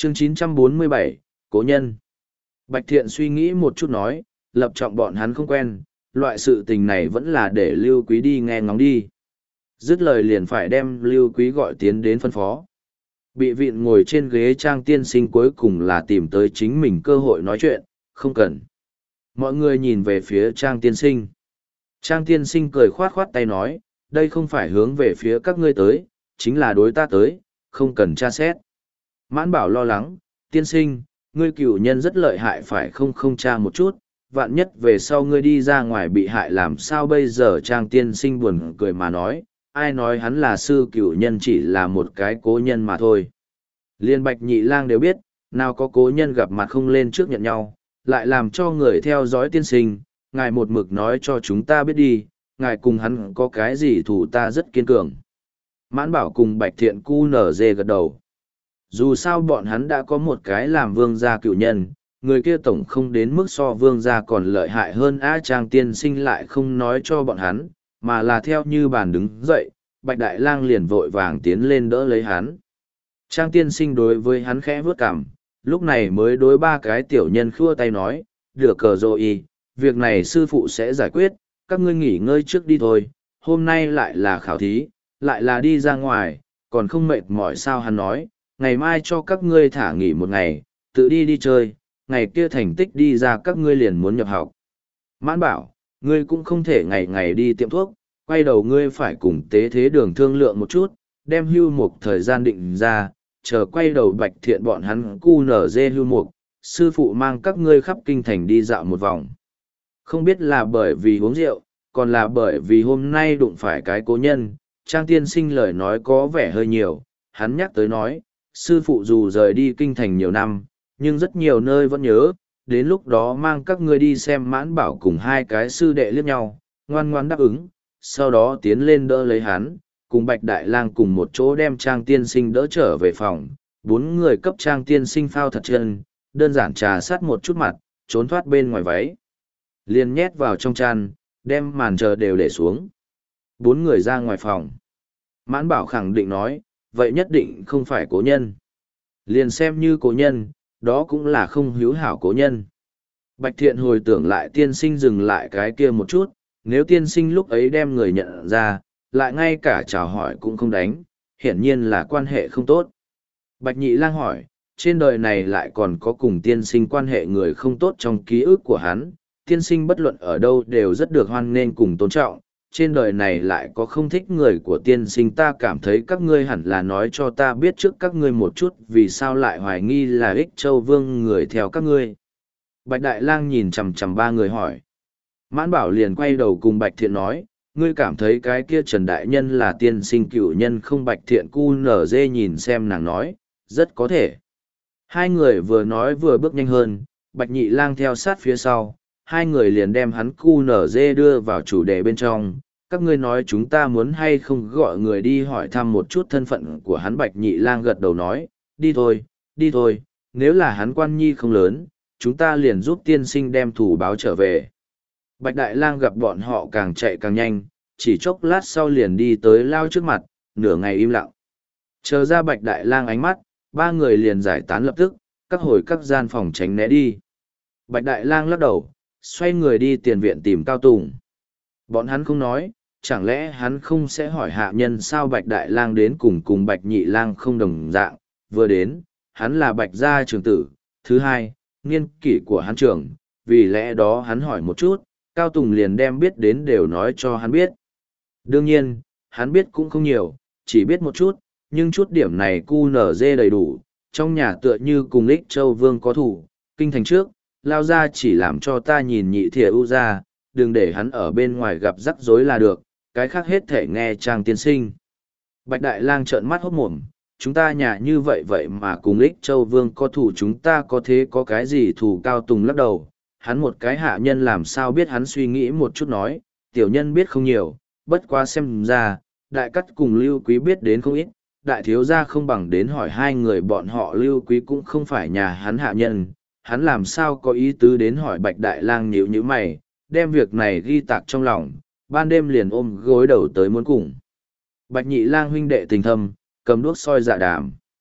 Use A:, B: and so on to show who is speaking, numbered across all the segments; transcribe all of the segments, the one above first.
A: Chương 947, Cố nhân. Bạch Thiện suy nghĩ một chút nói, lập trọng bọn hắn không quen, loại sự tình này vẫn là để Lưu Quý đi nghe ngóng đi. Dứt lời liền phải đem Lưu Quý gọi tiến đến phân phó. Bị vịn ngồi trên ghế Trang tiên sinh cuối cùng là tìm tới chính mình cơ hội nói chuyện, không cần. Mọi người nhìn về phía Trang tiên sinh. Trang tiên sinh cười khoát khoát tay nói, đây không phải hướng về phía các ngươi tới, chính là đối ta tới, không cần tra xét. Mãn Bảo lo lắng, tiên sinh, ngươi cựu nhân rất lợi hại phải không tra một chút, vạn nhất về sau ngươi đi ra ngoài bị hại làm sao bây giờ. Trang tiên sinh buồn cười mà nói, ai nói hắn là sư cựu nhân, chỉ là một cái cố nhân mà thôi. Liên Bạch Nhị Lang đều biết, nào có cố nhân gặp mặt không lên trước nhận nhau, lại làm cho người theo dõi tiên sinh, ngài một mực nói cho chúng ta biết đi, ngài cùng hắn có cái gì thủ ta rất kiên cường. Mãn Bảo cùng Bạch Thiện cu nở dê gật đầu. Dù sao bọn hắn đã có một cái làm vương gia cựu nhân, người kia tổng không đến mức so vương gia còn lợi hại hơn. Trang tiên sinh lại không nói cho bọn hắn, mà là theo như bàn đứng dậy, Bạch Đại Lang liền vội vàng tiến lên đỡ lấy hắn. Trang tiên sinh đối với hắn khẽ vướt cằm, lúc này mới đối ba cái tiểu nhân khua tay nói, được cờ rồi, việc này sư phụ sẽ giải quyết, các ngươi nghỉ ngơi trước đi thôi, hôm nay lại là khảo thí, lại là đi ra ngoài, còn không mệt mỏi sao. Hắn nói, ngày mai cho các ngươi thả nghỉ một ngày, tự đi chơi, ngày kia thành tích đi ra các ngươi liền muốn nhập học. Mãn Bảo, ngươi cũng không thể ngày ngày đi tiệm thuốc, quay đầu ngươi phải cùng tế thế đường thương lượng một chút, đem hưu mục thời gian định ra, chờ quay đầu Bạch Thiện bọn hắn cu nở dê hưu mục, sư phụ mang các ngươi khắp kinh thành đi dạo một vòng. Không biết là bởi vì uống rượu, còn là bởi vì hôm nay đụng phải cái cố nhân, Trang tiên sinh lời nói có vẻ hơi nhiều, hắn nhắc tới nói, sư phụ dù rời đi kinh thành nhiều năm, nhưng rất nhiều nơi vẫn nhớ, đến lúc đó mang các ngươi đi xem. Mãn Bảo cùng hai cái sư đệ liếc nhau, ngoan ngoan đáp ứng, sau đó tiến lên đỡ lấy hắn, cùng Bạch Đại Lang cùng một chỗ đem Trang tiên sinh đỡ trở về phòng. Bốn người cấp Trang tiên sinh phao thật chân, đơn giản trà sát một chút mặt, trốn thoát bên ngoài váy. Liền nhét vào trong chăn, đem màn chờ đều để xuống. Bốn người ra ngoài phòng. Mãn Bảo khẳng định nói, vậy nhất định không phải cố nhân. Liền xem như cố nhân, đó cũng là không hữu hảo cố nhân. Bạch Thiện hồi tưởng lại tiên sinh dừng lại cái kia một chút, nếu tiên sinh lúc ấy đem người nhận ra, lại ngay cả chào hỏi cũng không đánh, hiển nhiên là quan hệ không tốt. Bạch Nhị Lang hỏi, trên đời này lại còn có cùng tiên sinh quan hệ người không tốt trong ký ức của hắn, tiên sinh bất luận ở đâu đều rất được hoan nghênh cùng tôn trọng, trên đời này lại có không thích người của tiên sinh. Ta cảm thấy các ngươi hẳn là nói cho ta biết trước các ngươi một chút, vì sao lại hoài nghi là Ích Châu Vương người theo các ngươi. Bạch Đại Lang nhìn chằm chằm ba người hỏi. Mãn Bảo liền quay đầu cùng Bạch Thiện nói, ngươi cảm thấy cái kia Trần Đại Nhân là tiên sinh cựu nhân không? Bạch Thiện cu nở dê nhìn xem nàng nói, rất có thể. Hai người vừa nói vừa bước nhanh hơn, Bạch Nhị Lang theo sát phía sau, hai người liền đem hắn cu nở dê đưa vào chủ đề bên trong. Các ngươi nói chúng ta muốn hay không gọi người đi hỏi thăm một chút thân phận của hắn? Bạch Nhị Lang gật đầu nói, đi thôi, nếu là hắn quan nhi không lớn, chúng ta liền giúp tiên sinh đem thủ báo trở về. Bạch Đại Lang gặp bọn họ càng chạy càng nhanh, chỉ chốc lát sau liền đi tới Lao trước mặt, nửa ngày im lặng. Chờ ra Bạch Đại Lang ánh mắt, ba người liền giải tán lập tức, các hồi các gian phòng tránh né đi. Bạch Đại Lang lắc đầu, xoay người đi tiền viện tìm Cao Tùng. Bọn hắn không nói, chẳng lẽ hắn không sẽ hỏi hạ nhân sao? Bạch Đại Lang đến cùng Bạch Nhị Lang không đồng dạng, vừa đến, hắn là Bạch gia trưởng tử, thứ hai, niên kỷ của hắn trưởng, vì lẽ đó hắn hỏi một chút, Cao Tùng liền đem biết đến đều nói cho hắn biết. Đương nhiên, hắn biết cũng không nhiều, chỉ biết một chút, nhưng chút điểm này cu nở dê đầy đủ, trong nhà tựa như cùng Ích Châu Vương có thủ, kinh thành trước, Lao ra chỉ làm cho ta nhìn nhị thìa ưu ra, đừng để hắn ở bên ngoài gặp rắc rối là được, cái khác hết thể nghe Trang tiên sinh. Bạch Đại Lang trợn mắt hốt mồm, chúng ta nhà như vậy vậy mà cùng Ích Châu Vương có thủ, chúng ta có thế có cái gì thủ? Cao Tùng lắc đầu, hắn một cái hạ nhân làm sao biết? Hắn suy nghĩ một chút nói, tiểu nhân biết không nhiều, bất quá xem ra, đại cắt cùng Lưu Quý biết đến không ít, đại thiếu gia không bằng đến hỏi hai người bọn họ. Lưu Quý cũng không phải nhà hắn hạ nhân, hắn làm sao có ý tứ đến hỏi? Bạch Đại Lang nhíu nhíu mày, đem việc này ghi tạc trong lòng, ban đêm liền ôm gối đầu tới muốn cùng Bạch Nhị Lang huynh đệ tình thâm, cầm đuốc soi dạ đàm.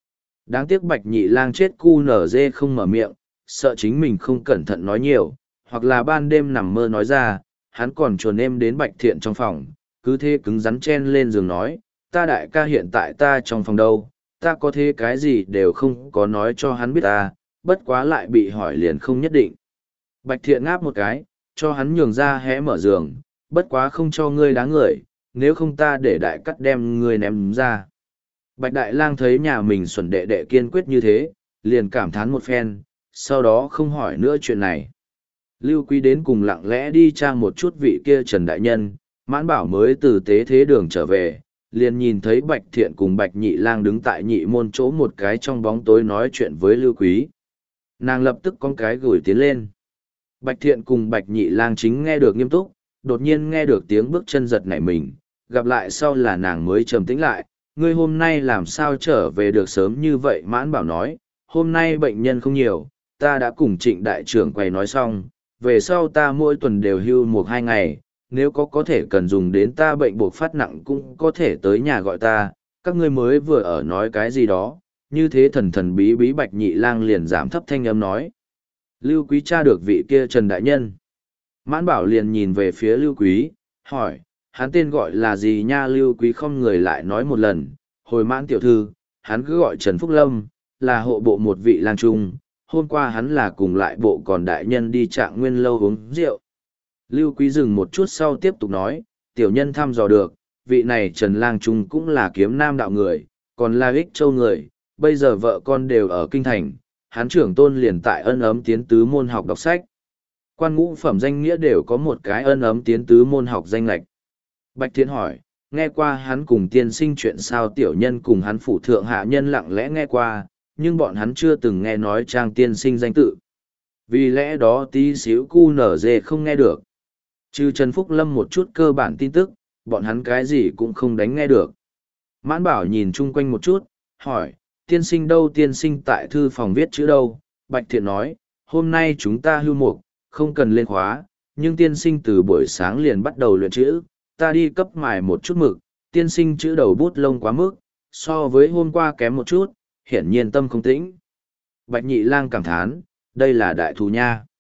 A: Đáng tiếc Bạch Nhị Lang chết cu nở dê không mở miệng, sợ chính mình không cẩn thận nói nhiều, hoặc là ban đêm nằm mơ nói ra, hắn còn chuồn em đến Bạch Thiện trong phòng, cứ thế cứng rắn chen lên giường nói, ta đại ca hiện tại ta trong phòng đâu, ta có thế cái gì đều không có nói cho hắn biết ta, bất quá lại bị hỏi liền không nhất định. Bạch Thiện ngáp một cái, cho hắn nhường ra hé mở giường, bất quá không cho ngươi đá người, nếu không ta để đại cắt đem ngươi ném ra. Bạch Đại Lang thấy nhà mình xuẩn đệ đệ kiên quyết như thế, liền cảm thán một phen, sau đó không hỏi nữa chuyện này. Lưu Quý đến cùng lặng lẽ đi tra một chút vị kia Trần Đại Nhân, Mãn Bảo mới từ tế thế đường trở về, liền nhìn thấy Bạch Thiện cùng Bạch Nhị Lang đứng tại nhị môn chỗ một cái trong bóng tối nói chuyện với Lưu Quý. Nàng lập tức con cái gửi tiến lên. Bạch Thiện cùng Bạch Nhị Lang chính nghe được nghiêm túc, đột nhiên nghe được tiếng bước chân giật nảy mình, gặp lại sau là nàng mới trầm tĩnh lại, ngươi hôm nay làm sao trở về được sớm như vậy? Mãn Bảo nói, hôm nay bệnh nhân không nhiều, ta đã cùng Trịnh đại trưởng quầy nói xong, về sau ta mỗi tuần đều hưu 1-2 ngày, nếu có thể cần dùng đến ta bệnh buộc phát nặng cũng có thể tới nhà gọi ta, các ngươi mới vừa ở nói cái gì đó, như thế thần thần bí bí. Bạch Nhị Lang liền giảm thấp thanh âm nói. Lưu Quý tra được vị kia Trần Đại Nhân. Mãn Bảo liền nhìn về phía Lưu Quý, hỏi, hắn tên gọi là gì nha? Lưu Quý không người lại nói một lần, hồi Mãn tiểu thư, hắn cứ gọi Trần Phúc Lâm, là hộ bộ một vị lang trung, hôm qua hắn là cùng lại bộ còn đại nhân đi Trạng Nguyên lâu uống rượu. Lưu Quý dừng một chút sau tiếp tục nói, tiểu nhân thăm dò được, vị này Trần Lang Trung cũng là Kiếm Nam đạo người, còn là Ích Châu người, bây giờ vợ con đều ở Kinh Thành, hắn trưởng tôn liền tại Ân Ấm Tiến Tứ môn học đọc sách. Quan ngũ phẩm danh nghĩa đều có một cái Ân Ấm Tiến Tứ môn học danh lệch. Bạch Thiện hỏi, nghe qua hắn cùng tiên sinh chuyện sao? Tiểu nhân cùng hắn phủ thượng hạ nhân lặng lẽ nghe qua, nhưng bọn hắn chưa từng nghe nói Trang tiên sinh danh tự. Vì lẽ đó tí xíu cu nở dê không nghe được. Trừ Trần Phúc Lâm một chút cơ bản tin tức, bọn hắn cái gì cũng không đánh nghe được. Mãn Bảo nhìn chung quanh một chút, hỏi, tiên sinh đâu? Tiên sinh tại thư phòng viết chữ đâu? Bạch Thiện nói, hôm nay chúng ta hưu mục, không cần lên khóa, nhưng tiên sinh từ buổi sáng liền bắt đầu luyện chữ, ta đi cấp mài một chút mực, tiên sinh chữ đầu bút lông quá mức, so với hôm qua kém một chút, hiển nhiên tâm không tĩnh. Bạch Nhị Lang cảm thán, đây là đại thù nha.